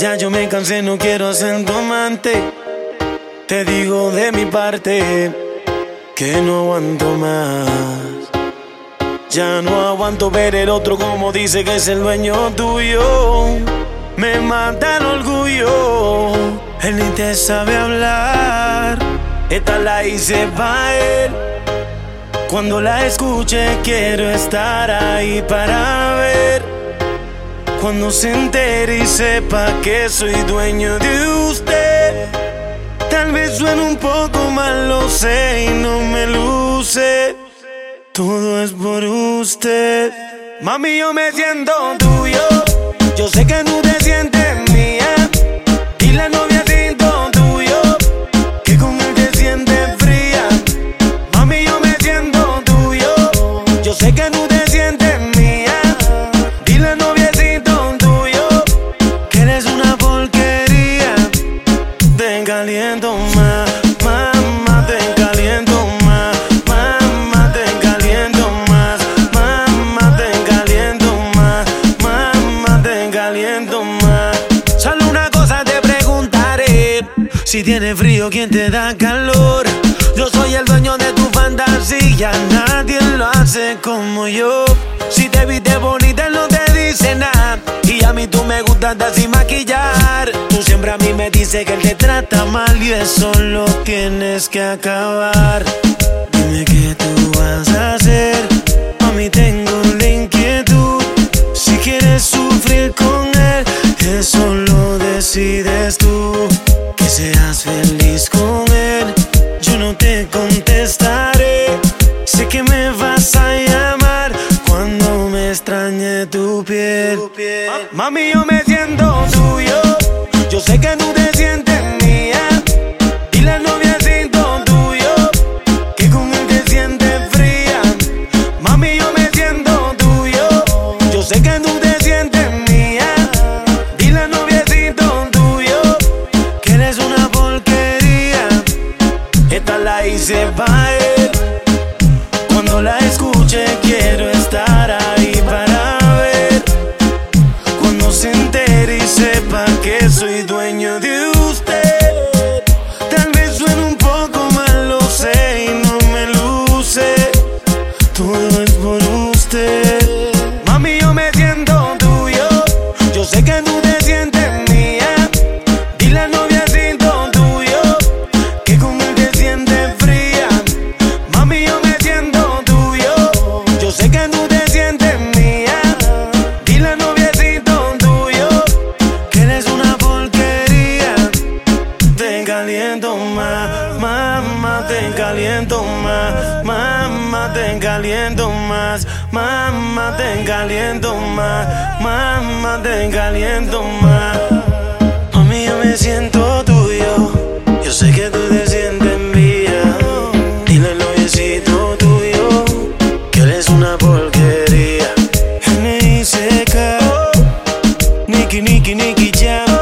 Ya yo me cansé, no quiero ser tu amante. Te digo de mi parte que no aguanto más. Ya no aguanto ver el otro como dice que es el dueño tuyo. Me mata el orgullo. Él ni te sabe hablar. Esta la hice pa' él. Cuando la escuche quiero estar ahí para ver. Cuando se entere y sepa que soy dueño de usted. Tal vez suene un poco mal, lo sé, y no me luce. Todo es por usted. Mami, yo me siento tuyo. Yo sé que tú te sientes mía. Y la novia siento tuyo, que con él te sientes fría. Mami, yo me siento tuyo. Yo sé que tú te sientes mía. Dile noviecito tuyo que eres una porquería. Te caliento más, mamá, te caliento más. Mamá, te caliento más. Mamá, te caliento más. Mamá, te caliento más. Solo una cosa te preguntaré: si tienes frío, ¿quién te da calor? Yo soy el dueño de tu fantasía, nadie lo hace como yo. Si te viste bonita, él no te dice nada. Y a mí tú me gustas sin maquillar. Tú siempre a mí me dices que él te trata mal, y eso lo tienes que acabar. Dime qué tú vas a hacer. Mami, tengo la inquietud. Si quieres sufrir con él, eso lo decides tú. Que seas feliz con él, yo no te contestaré. Sé que me vas a llamar cuando me extrañe tu piel. Mami, yo me siento tuyo. Yo sé que tú te sientes mía. Y la novia siento tuyo, que con él te sientes fría. Mami, yo me siento tuyo. Yo sé que tú te sientes mía. Y la novia siento tuyo, que eres una porquería. Esta la hice pa' él. Cuando la escuche quiero estar ahí para ver. Cuando se entere y sepa que soy dueño de usted. Tal vez suene un poco mal, lo sé, y no me luce. Todo es por usted. Mami, yo me siento tuyo. Yo sé que tú te sientes mía. Dile al noviecito tuyo que con él te sientes fría. Mami, yo me siento tuyo. Yo sé que tú te sientes mía. Dile al noviecito tuyo que eres una porquería. Te caliento más, mamá, te caliento más. Mamá, te caliento más. Mamá, te caliento más. Mamá, te caliento más. Mami, yo me siento tuyo. Yo sé que tú te sientes mía. Dile al noviecito tuyo que eres una porquería. N.I.C.K. Nicky, Nicky, Nicky Jam.